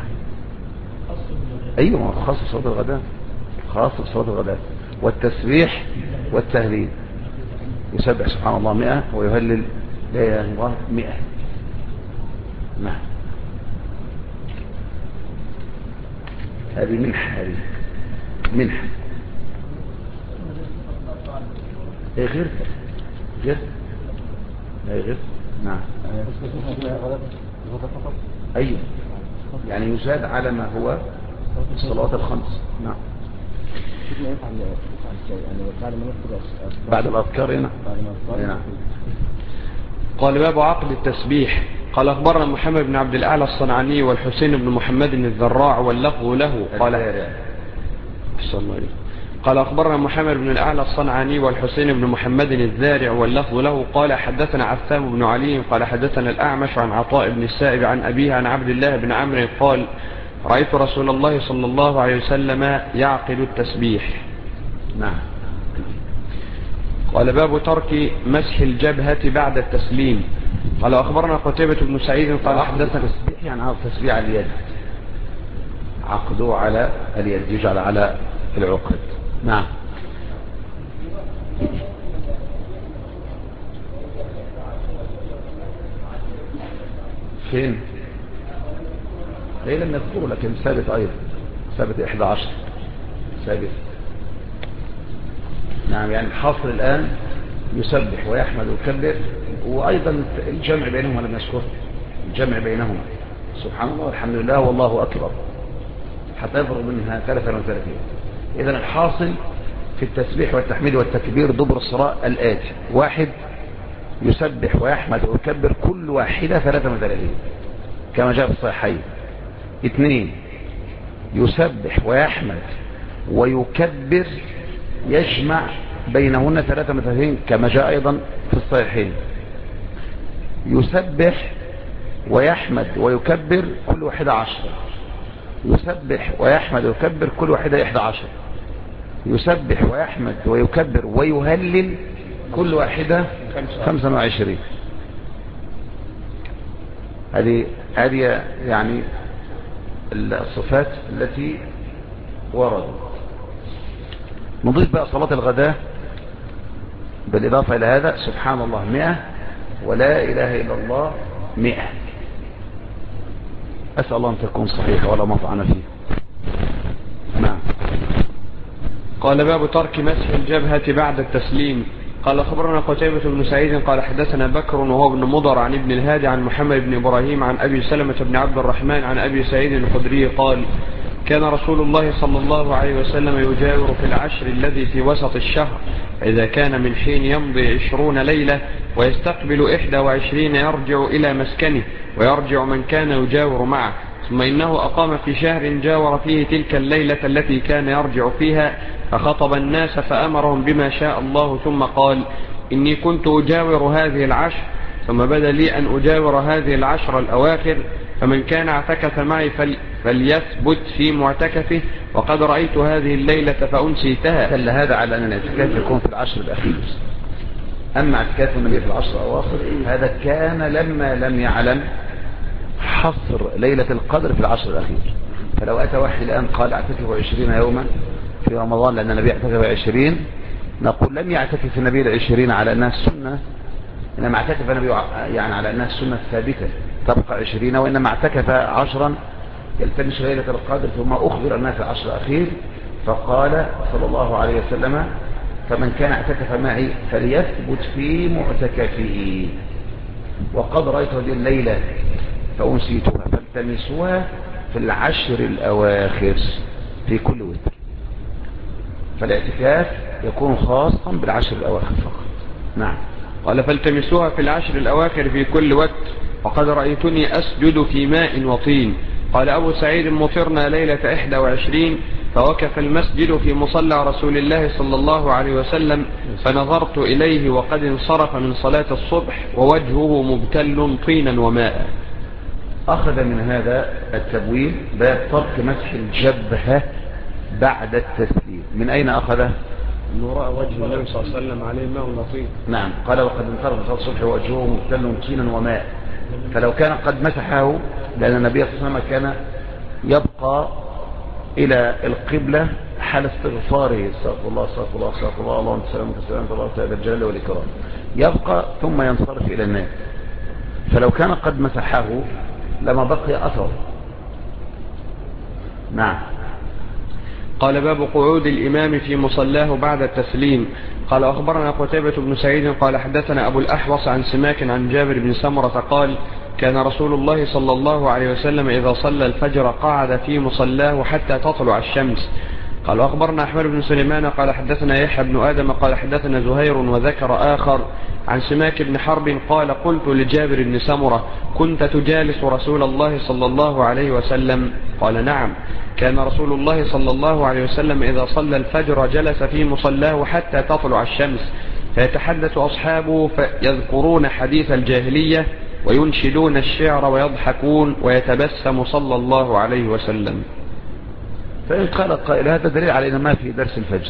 ايوه خاصة صلاة الغداء، خاصة صلاة الغداء. والتسبيح والتهليل يسبح سبحان الله 100 ويهلل لا اله الا الله 100. نعم. هذه منحة، هذه منحة. ايه غير غير لا غير. نعم. ايوه يعني يزاد على ما هو الصلوات الخمس. نعم. بعد الأذكار هنا. نعم. قال: باب عقد التسبيح. قال: أخبرنا محمد بن عبد الأعلى الصنعاني والحسين بن محمد الذراع واللفظ له. قال أخبرنا محمد بن الأعلى الصنعاني والحسين بن محمد الذارع واللفظ له قال: حدثنا عثام بن علي قال: حدثنا الأعمش عن عطاء بن السائب عن أبيه عن عبد الله بن عمرو قال: رأيت رسول الله صلى الله عليه وسلم يعقد التسبيح. نعم. قال: باب ترك مسح الجبهة بعد التسليم. قال: أخبرنا قتيبة بن سعيد قال: حدثنا التسبيح يعني على التسبيح على اليد، عقده على اليد، يجعل على العقد. نعم. فين؟ ليه لم يذكره، لكن ثابت أيضا، ثابت 11 ثابت. نعم. يعني الحاصل الآن يسبح ويحمد ويكبر، وأيضا الجمع بينهما لم يذكره، الجمع بينهما سبحان الله والحمد لله والله أكبر حتى يفرغ منها 33. إذن الحاصل في التسبيح والتحميد والتكبير دبر الصلاة الآتي: 1 يسبح ويحمد ويكبر كل واحدة 33 كما جاء في الصحيحين. 2 يسبح ويحمد ويكبر يجمع بينهن 33 كما جاء أيضا في الصحيحين. يسبح ويحمد ويكبر كل واحدة 10. يسبح ويحمد ويكبر كل واحدة 11. يسبح ويحمد ويكبر ويهلل كل واحدة 25. هذه يعني الصفات التي وردت. نضيف بقى صلاة الغداء بالإضافة إلى هذا سبحان الله 100 ولا إله إلا الله 100. أسأل الله أن تكون صحيحة ولا مطعن فيه. نعم. قال باب ترك مسح الجبهة بعد التسليم. قال خبرنا قتيبة بن سعيد قال حدثنا بكر وهو ابن مضر عن ابن الهادي عن محمد بن إبراهيم عن أبي سلمة بن عبد الرحمن عن أبي سعيد الخدري قال كان رسول الله صلى الله عليه وسلم يجاور في العشر الذي في وسط الشهر، إذا كان من حين يمضي 20 ليلة ويستقبل 21 يرجع إلى مسكنه ويرجع من كان يجاور معه، ثم إنه أقام في شهر جاور فيه تلك الليلة التي كان يرجع فيها، فخطب الناس فأمرهم بما شاء الله، ثم قال إني كنت أجاور هذه العشر، ثم بدا لي أن أجاور هذه العشر الأواخر، فمن كان اعتكف معي فليثبت في معتكفه، وقد رأيت هذه الليلة فأنسيتها. دل هذا على أن الاعتكاف يكون في العشر الأخير. أما اعتكاف النبي في العشر الأواخر هذا كان لما لم يعلم حصر ليلة القدر في العشر الأخير. فلو أتى واحد الآن قال اعتكف 20 يوما في رمضان لأن النبي اعتكف 20، نقول لم يعتكف النبي 20 على أنها السنة، إنما اعتكف النبي يعني على أنها السنة الثابتة تبقى 20، وإنما اعتكف 10 يلتمس ليلة القدر، ثم أخبر الناس العشر الأخير فقال صلى الله عليه وسلم فمن كان اعتكف معي فليثبت في معتكفه، وقد رأيت هذه الليلة فأنسيتها، فالتمسوها في العشر الأواخر في كل وتر. فالاعتكاف يكون خاصا بالعشر الأواخر فقط. نعم. قال فالتمسوها في العشر الأواخر في كل وتر، وقد رأيتني أسجد في ماء وطين. قال أبو سعيد مطرنا ليلة 21 فوقف المسجد في مصلى رسول الله صلى الله عليه وسلم، فنظرت إليه وقد انصرف من صلاة الصبح ووجهه مبتل طينا وماء. أخذ من هذا التبويب باب ترك مسح الجبهة بعد التسليم. من أين أخذه؟ أنه رأى وجه النبي صلى الله عليه وسلم عليه ماء وطين. نعم. قال وقد انصرف صلاة الصبح ووجهه مبتل طينا وماء. فلو كان قد مسحه، لأن النبي صلى الله عليه وسلم كان يبقى إلى القبلة حال استغفاره، استغفر الله استغفر الله استغفر الله اللهم انت السلام والسلام الله تعالى الجلال والإكرام، يبقى ثم ينصرف إلى الناس. فلو كان قد مسحه لما بقي أثر. نعم. قال باب قعود الإمام في مصلاه بعد التسليم. قال أخبرنا قتيبة بن سعيد قال حدثنا أبو الأحوص عن سماك عن جابر بن سمرة قال كان رسول الله صلى الله عليه وسلم إذا صلى الفجر قعد في مصلاه حتى تطلع الشمس. قال أخبرنا أحمد بن سليمان قال حدثنا يحيى بن آدم قال حدثنا زهير وذكر آخر عن سماك بن حرب قال قلت لجابر بن سمرة كنت تجالس رسول الله صلى الله عليه وسلم؟ قال نعم، كان رسول الله صلى الله عليه وسلم إذا صلى الفجر جلس في مصلاه حتى تطلع الشمس، فيتحدث أصحابه فيذكرون حديث الجاهلية وينشدون الشعر ويضحكون ويتبسم صلى الله عليه وسلم. فإن قال قائل هذا دليل على أن ما في درس الفجر،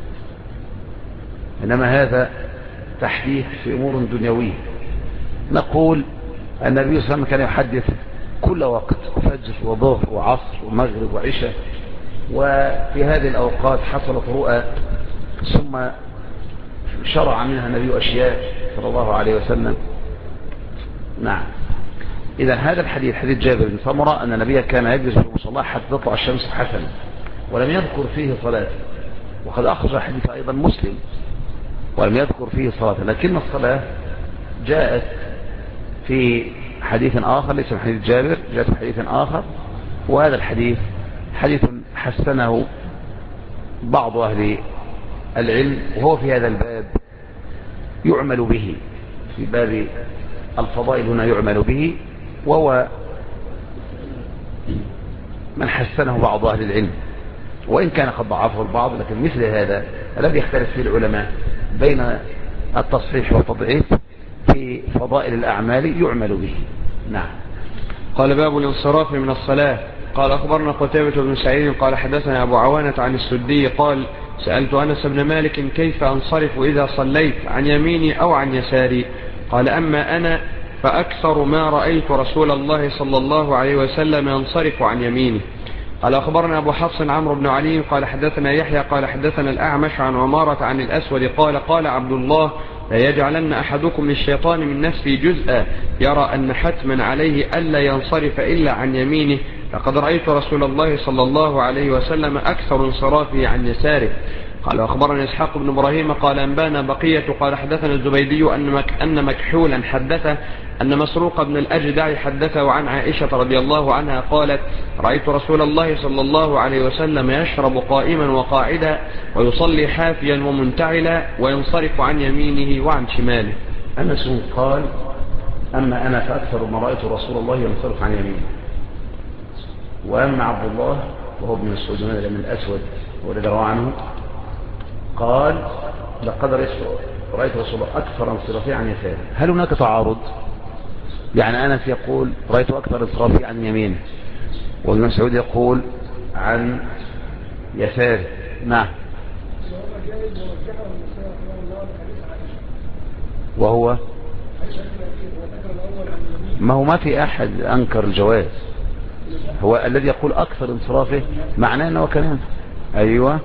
إنما هذا تحديث في أمور دنيوية. نقول النبي صلى الله عليه وسلم كان يحدث كل وقت، فجر وظهر وعصر ومغرب وعشاء، وفي هذه الأوقات حصلت رؤى ثم شرع منها النبي أشياء صلى الله عليه وسلم. نعم. إذا هذا الحديث حديث جابر بن سمرة أن النبي كان يجلس في مصلاه حتى تطلع الشمس حسنا، ولم يذكر فيه صلاة، وقد أخرج حديث أيضا مسلم ولم يذكر فيه صلاة، لكن الصلاة جاءت في حديث آخر ليس من حديث جابر، جاءت في حديث آخر، وهذا الحديث حديث حسنه بعض أهل العلم، وهو في هذا الباب يعمل به، في باب الفضائل هنا يعمل به، وهو من حسنه بعض أهل العلم، وإن كان قد ضعفه البعض، لكن مثل هذا الذي يختلف فيه العلماء بين التصحيح والتضعيف في فضائل الأعمال يعمل به. نعم. قال باب الانصراف من الصلاة. قال أخبرنا قتيبة بن سعيد قال حدثنا أبو عوانة عن السدي قال سألت أنس بن مالك كيف أنصرف إذا صليت عن يميني أو عن يساري؟ قال أما أنا فأكثر ما رأيت رسول الله صلى الله عليه وسلم ينصرف عن يمينه. قال أخبرنا أبو حفص عمرو بن علي قال حدثنا يحيى قال حدثنا الأعمش عن عمارة عن الأسود قال عبد الله لا يجعلن أحدكم للشيطان من نفسه جزءا يرى أن حتما عليه ألا ينصرف إلا عن يمينه، لقد رأيت رسول الله صلى الله عليه وسلم أكثر انصرافه عن يساره. قال أخبرنا إسحاق بن إبراهيم قال أنبانا بقية قال حدثنا الزبيدي أن مكحولا حدثه أن مسروق بن الأجدع حدثه عن عائشة رضي الله عنها قالت رأيت رسول الله صلى الله عليه وسلم يشرب قائما وقاعدا ويصلي حافيا ومنتعلا وينصرف عن يمينه وعن شماله. أنس قال أما أنا فأكثر ما رأيت رسول الله ينصرف عن يمينه. وأما عبد الله وهو ابن مسعود من الأسود ورضي الله عنه قال لقد رأيت رسول الله أكثر انصرافه عن يساره. هل هناك تعارض؟ يعني أنس يقول رأيت أكثر انصرافه عن يمينه وابن مسعود يقول عن يساره. نعم. وهو ما في أحد أنكر الجواز، هو الذي يقول أكثر انصرافه معناه أنه كلام. أيوة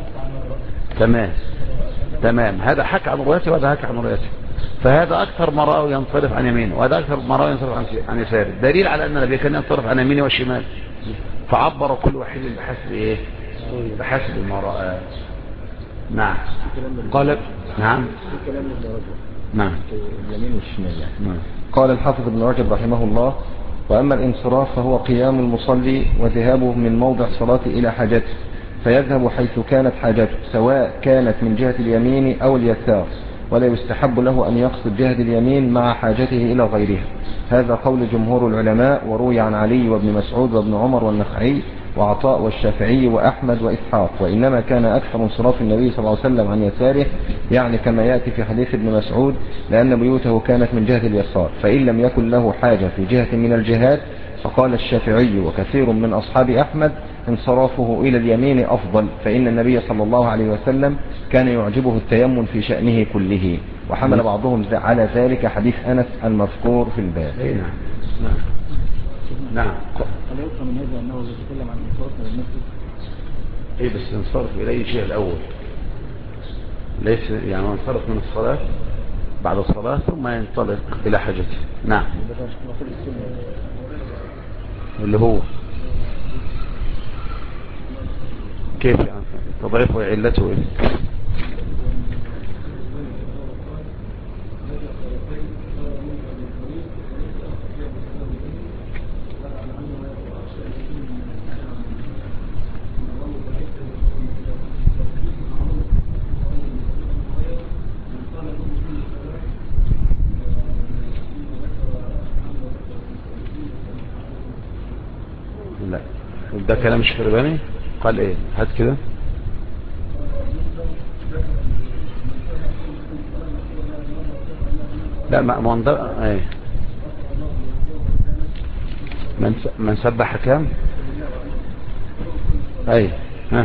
تمام هذا حكى عن روايته وهذا حكى عن روايته، فهذا أكثر ما رأوا ينصرف عن يمينه وهذا أكثر ما رأوا ينصرف عن يساره، دليل على أن النبي كان ينصرف عن يمينه والشمال، فعبر كل واحد بحسب إيه؟ بحسب ما رأى. نعم. قال نعم نعم اليمين والشمال يعني. نعم. قال الحافظ ابن رجب رحمه الله وأما الانصراف فهو قيام المصلي وذهابه من موضع صلاته إلى حاجته، فيذهب حيث كانت حاجته سواء كانت من جهة اليمين أو اليسار، ولا يستحب له أن يقصد جهة اليمين مع حاجته إلى غيرها. هذا قول جمهور العلماء، وروي عن علي وابن مسعود وابن عمر والنخعي وعطاء والشافعي وأحمد وإسحاق. وإنما كان أكثر انصراف النبي صلى الله عليه وسلم عن يساره، يعني كما يأتي في حديث ابن مسعود، لأن بيوته كانت من جهة اليسار، فإن لم يكن له حاجة في جهة من الجهات فقال الشافعي وكثير من أصحاب أحمد انصرافه إلى اليمين أفضل، فإن النبي صلى الله عليه وسلم كان يعجبه التيمم في شأنه كله. وحمل بعضهم على ذلك حديث أنس المذكور في الباب. نعم نعم. ألا يفهم من هذا أنه يتكلم عن انصراف من المسجد؟ إيه بس انصرف إلى أي شيء الأول، ليس يعني انصرف من الصلاة بعد الصلاة ثم ينطلق إلى حاجته. نعم. اللي هو كيف يعني تضعيف وعلته إيه؟ لا ده كلام الشرباني. قال ايه؟ هات كده. لا ما منضر ايه من سبح كام اي ها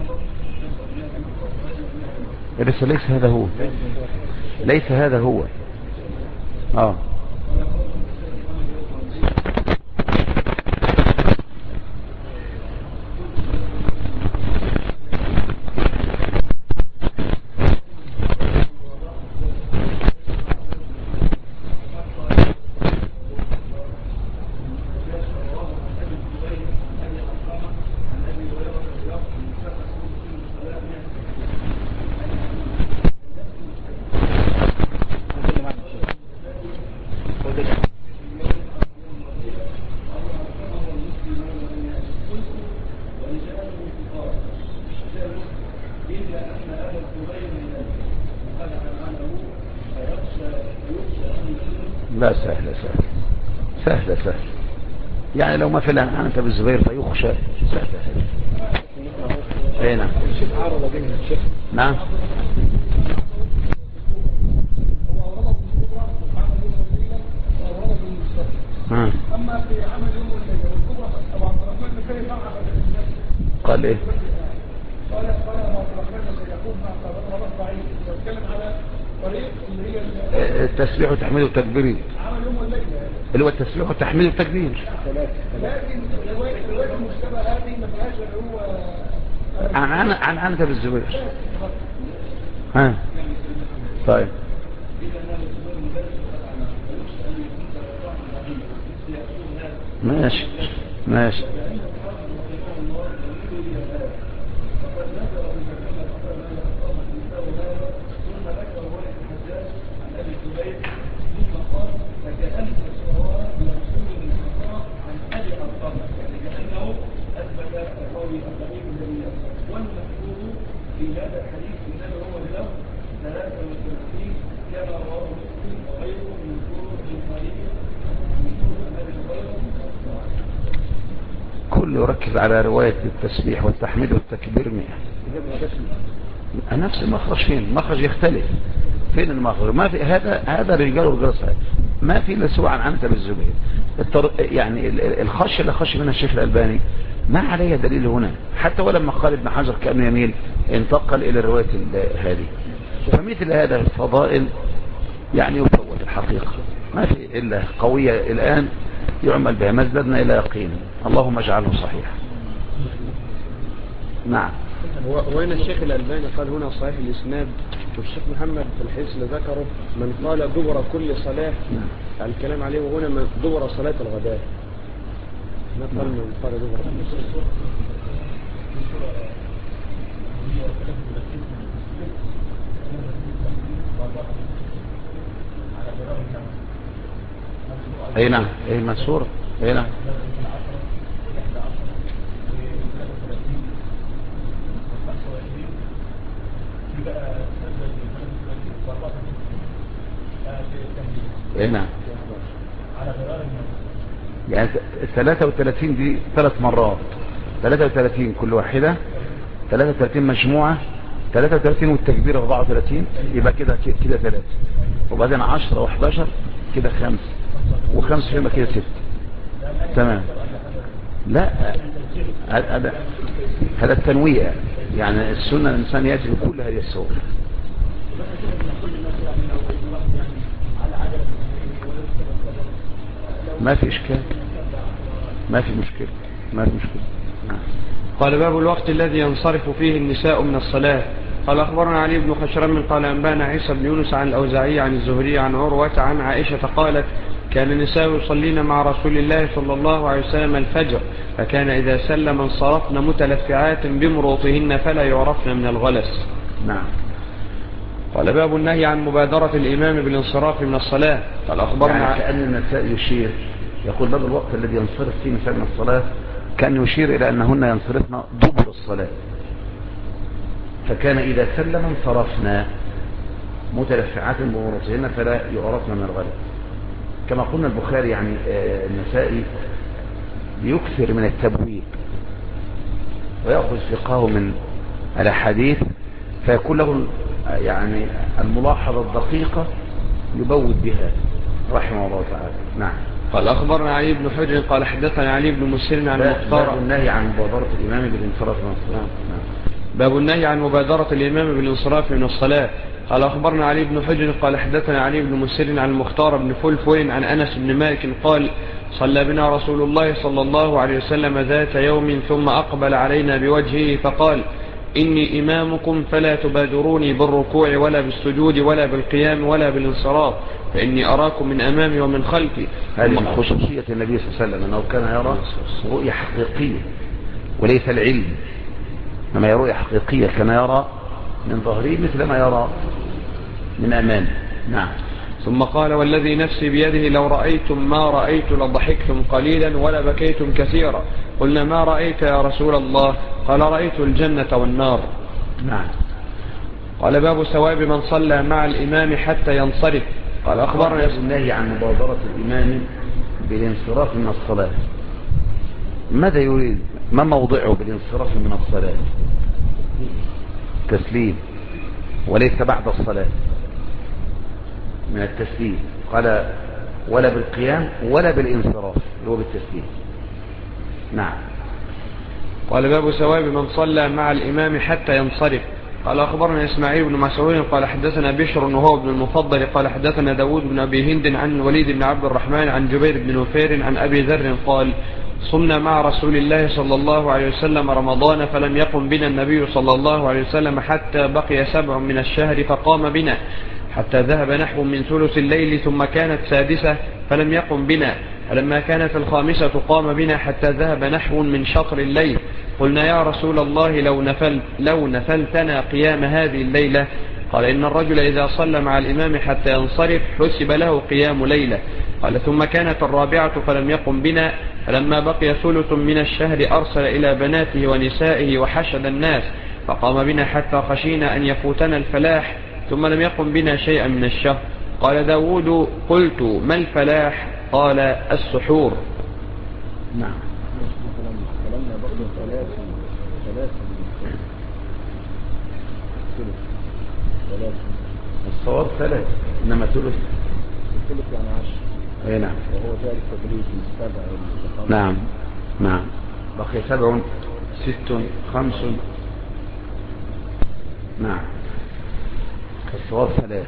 ليس هذا هو، ليس هذا هو. لا سهلة يعني لو مثلا أنت بالزبير فيخشى سهلة. اي نعم نعم. أما في عمل يوم الليلة والكبرى أو عبد الرحمن بن كيف قال إيه؟ قال عبد الرحمن طريق اللي هي التسبيح والتحميد والتكبير، عمل يوم والليله، اللي هو التسبيح والتحميد والتكبير. لكن روايه المشتبه هذه ما فيهاش اللي هو عن عنتب الزبير. ها طيب ماشي ماشي. في هذا الحديث انما هو اللفظ 33 كما رواه مسلم وغيره من طرق الطريق من طرق ابي هريره. كله يركز على رواية التسبيح والتحميد والتكبير 100. نفس المخرج فين؟ المخرج يختلف. فين المخرج؟ ما في هذا رجال ورجال صحيح، ما في الا سوى عن عنتب الزبير. يعني الخش اللي خش منها الشيخ الألباني ما عليه دليل هنا، حتى ولما قال ابن حجر كأنه يميل انتقل إلى الرواية هذه. فمثل هذا الفضائل يعني يفوت الحقيقة، ما في إلا قوية الآن يعمل بها، مزددنا إلى يقين، اللهم اجعله صحيح. نعم. وهنا الشيخ الألباني قال هنا صحيح الإسناد، والشيخ محمد في الحديث اللي ذكره من قال دبر كل صلاة الكلام عليه، وهنا من دبر صلاة الغداء، ما قال من قال دبر اي نعم، اي منصور، اي نعم. اي نعم. يعني 33 دي 3 مرات، 33 كل واحدة، 33 مجموعة، 33 والتكبير 34، يبقى كده 3، وبعدين 10 و11 كده 5، و5 يبقى كده 6. تمام. لا هذا التنويع، يعني السنة الإنسان يأتي بكل هذه الصور. ما في إشكال، ما في مشكلة، ما في مشكلة. قال باب الوقت الذي ينصرف فيه النساء من الصلاة. قال أخبرنا علي بن خشرم قال أنبانا عيسى بن يونس عن الأوزاعي عن الزهري عن عروة عن عائشة قالت كان النساء يصلين مع رسول الله صلى الله عليه وسلم الفجر، فكان إذا سلم انصرفن متلفعات بمروطهن فلا يعرفن من الغلس. نعم. قال باب النهي عن مبادرة الإمام بالانصراف من الصلاة. قال أخبرنا يعني كأن النساء يشير، يقول باب الوقت الذي ينصرف فيه النساء من الصلاة، كان يشير إلى أنهن ينصرفن دبر الصلاة، فكان إذا سلم انصرفنا متلفعات بمروطهن فلا يعرفن من الغلس. كما قلنا البخاري يعني النسائي يكثر من التبويب ويأخذ فقهه من الأحاديث، فيكون له يعني الملاحظة الدقيقة يبود بها رحمه الله تعالى. نعم. قال أخبرنا علي بن حجر قال حدثنا علي بن مسلم عن المختار. باب النهي عن مبادرة الإمام بالانصراف من الصلاة. نعم. باب النهي عن مبادرة الإمام بالانصراف من الصلاة. قال أخبرنا علي بن حجر قال حدثنا علي بن مسلم عن المختار بن فلفوين عن أنس بن مالك قال صلى بنا رسول الله صلى الله عليه وسلم ذات يوم ثم أقبل علينا بوجهه فقال إني إمامكم فلا تبادروني بالركوع ولا بالسجود ولا بالقيام ولا بالانصراف، فإني أراكم من أمامي ومن خلفي. هذه من خصوصية النبي صلى الله عليه وسلم أنه كان يرى رؤية حقيقية وليس العلم، لما يرى رؤية حقيقية كان يرى من ظهره مثل ما يرى من أمامه. نعم. ثم قال والذي نفسي بيده لو رأيتم ما رأيت لضحكتم قليلا ولا بكيتم كثيرا. قلنا ما رأيت يا رسول الله؟ قال رأيت الجنة والنار. نعم. قال باب ثواب من صلى مع الإمام حتى ينصرف. قال أخبرنا النهي عن مبادرة الإمام بالانصراف من الصلاة. ماذا يريد؟ ما موضعه بالانصراف من الصلاة؟ تسليم، وليس بعد الصلاة من التسليم. قال ولا بالقيام ولا بالانصراف، هو بالتسليم. نعم. قال باب ثواب من صلى مع الإمام حتى ينصرف. قال أخبرنا إسماعيل بن مسعود قال حدثنا بشر وهو ابن المفضل قال حدثنا داود بن أبي هند عن وليد بن عبد الرحمن عن جبير بن نفير عن أبي ذر قال صمنا مع رسول الله صلى الله عليه وسلم رمضان فلم يقم بنا النبي صلى الله عليه وسلم حتى بقي 7 من الشهر فقام بنا حتى ذهب نحو من ثلث الليل ثم كانت 6 فلم يقم بنا فلما كانت 5 قام بنا حتى ذهب نحو من شطر الليل قلنا يا رسول الله لو نفلتنا قيام هذه الليلة قال إن الرجل إذا صلى مع الإمام حتى ينصرف حسب له قيام ليلة قال ثم كانت 4 فلم يقم بنا فلما بقي ثلث من الشهر أرسل إلى بناته ونسائه وحشد الناس فقام بنا حتى خشينا أن يفوتنا الفلاح ثم لم يقم بنا شيئا من الشهر قال داود قلت ما الفلاح قال السحور. نعم. كلامنا برضه 3 الصواب 3 إنما ثلث يعني 10. أي نعم. وهو ذلك تدريج من 7 نعم نعم. بقي 7 6 5. نعم. الصواب 3.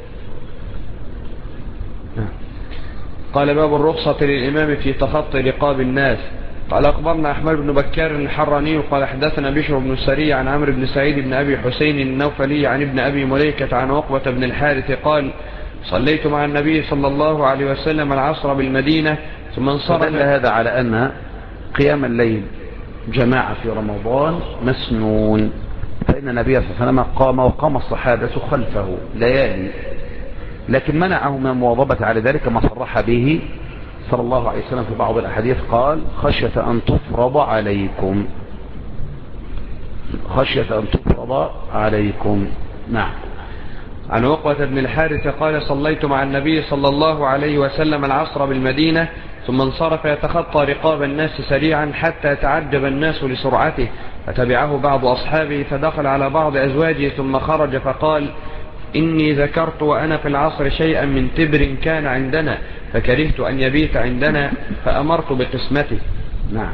نعم. قال باب الرخصة للإمام في تخطي رقاب الناس. قال أخبرنا أحمد بن بكار الحراني قال حدثنا بشر بن السري عن عمرو بن سعيد بن أبي حسين النوفلي عن ابن أبي مليكة عن عقبة بن الحارث قال صليت مع النبي صلى الله عليه وسلم العصر بالمدينة ثم انصرف. دل هذا على أن قيام الليل جماعة في رمضان مسنون، فإن النبي صلى الله عليه وسلم قام وقام الصحابة خلفه ليالي، لكن منعه من المواظبة على ذلك كما صرح به صلى الله عليه وسلم في بعض الأحاديث قال خشية أن تفرض عليكم، خشية أن تفرض عليكم. نعم. عن عقبة بن الحارث قال صليت مع النبي صلى الله عليه وسلم العصر بالمدينة ثم انصرف يتخطى رقاب الناس سريعا حتى تعجب الناس لسرعته فتبعه بعض أصحابه فدخل على بعض أزواجه ثم خرج فقال إني ذكرت وأنا في العصر شيئا من تبر كان عندنا فكرهت أن يبيت عندنا فأمرت بقسمته. نعم.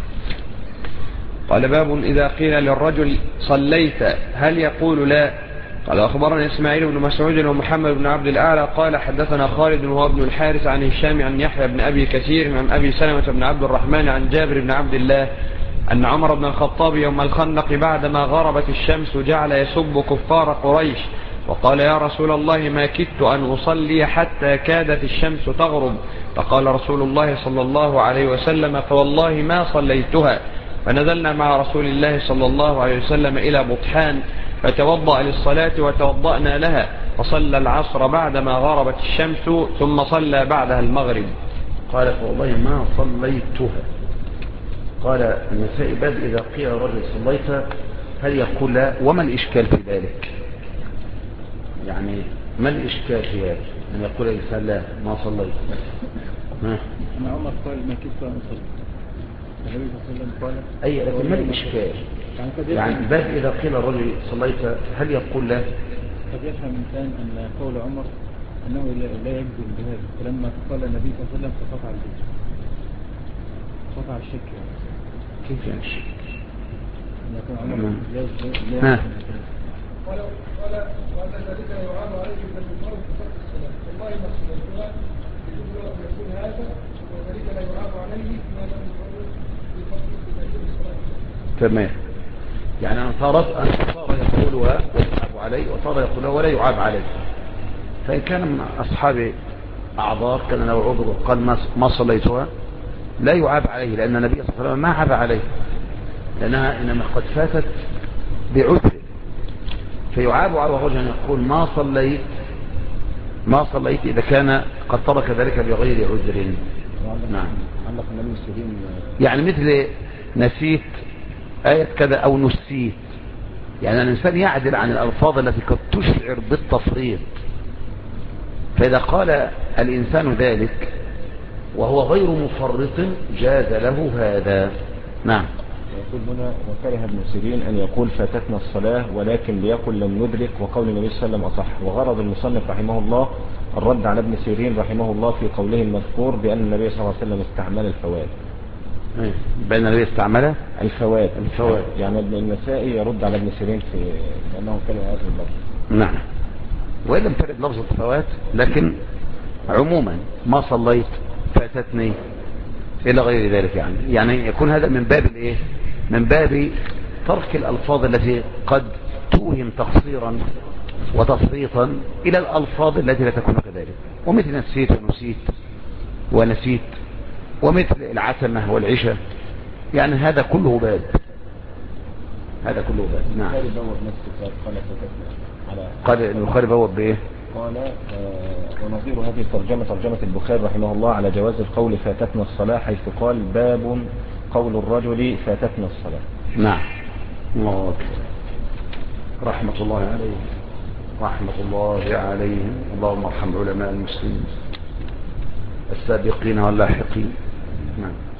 قال باب إذا قيل للرجل صليت هل يقول لا؟ قال أخبرنا إسماعيل بن مسعود ومحمد بن عبد الأعلى قال حدثنا خالد وهو ابن الحارث عن هشام عن يحيى بن أبي كثير عن أبي سلمة بن عبد الرحمن عن جابر بن عبد الله أن عمر بن الخطاب يوم الخندق بعدما غربت الشمس جعل يسب كفار قريش وقال يا رسول الله ما كدت أن أصلي حتى كادت الشمس تغرب فقال رسول الله صلى الله عليه وسلم فوالله ما صليتها فنزلنا مع رسول الله صلى الله عليه وسلم إلى بطحان فتوضأ للصلاة وتوضأنا لها فصلى العصر بعدما غربت الشمس ثم صلى بعدها المغرب. قال فوالله ما صليتها. قال النسائي باب إذا قيل رجل صليت هل يقول لا؟ وما الإشكال في ذلك؟ يعني ما الإشكال في هذا أن يقول الإنسان لا ما صليت؟ أن عمر قال ما كدت أن أصلي النبي صلى الله عليه وسلم قال أي لكن ما الإشكال؟ يعني باب إذا قيل الرجل صليت هل يقول لا؟ قد يفهم الإنسان أن قول عمر أنه لا يجزم بهذا فلما قال النبي صلى الله عليه وسلم فقطع الجزم قطع الشك يعني. كيف يعني الشك؟ لكن عمر لا وأن ذلك يعاب عليه من المرض بفرق الصلاة والله ما صليتها يقول هذا وذلك لا يعاب عليه ما لم يفرق بفرق الصلاة. تمام. يعني أن صار يقولها ويعاب عليه وصار يقولها ولا يعاب عليه. فإن كان من أصحاب أعذار كان لو عذر قال ما صليتها لا يعاب عليه لأن النبي صلى الله عليه وسلم ما عاب عليه لأنها إنما قد فاتت بعذر، فيعاب على الرجل أن يقول ما صليت إذا كان قد ترك ذلك بغير عذر. نعم. يعني مثل نسيت آية كذا أو نسيت، يعني الإنسان يعدل عن الألفاظ التي قد تشعر بالتفريط، فإذا قال الإنسان ذلك وهو غير مفرط جاز له هذا. نعم. يقول هنا وكره ابن سيرين أن يقول فاتتنا الصلاة ولكن ليقل لم ندرك وقول النبي صلى الله عليه وسلم أصح. وغرض المصنف رحمه الله الرد على ابن سيرين رحمه الله في قوله المذكور بأن النبي صلى الله عليه وسلم استعمل الفوائد. بين الذي استعمله الفوات. الفوات. يعني ابن النسائي يرد على ابن سيرين في لأنه كان هذا اللفظ. نعم، وإن لم ترد لفظ الفوات، لكن عموما ما صليت فاتتني إلى غير ذلك، يعني يكون هذا من باب الإيه؟ من باب ترك الألفاظ التي قد توهم تقصيرا وتفريطا إلى الألفاظ التي لا تكون كذلك، ومثل نسيت ونسيت ونسيت، ومثل العتمة والعشاء، يعني هذا كله باب، هذا كله باب. نعم. البخاري بوب نفسه قال فاتتنا على قال إن البخاري بوب بإيه؟ قال ونظير هذه الترجمة ترجمة البخاري رحمه الله على جواز القول فاتتنا الصلاة، حيث قال باب قول الرجل فاتتنا الصلاة. نعم. الله أكبر. رحمة الله عليه، رحمة الله عليهم. اللهم ارحم علماء المسلمين السابقين واللاحقين. نعم.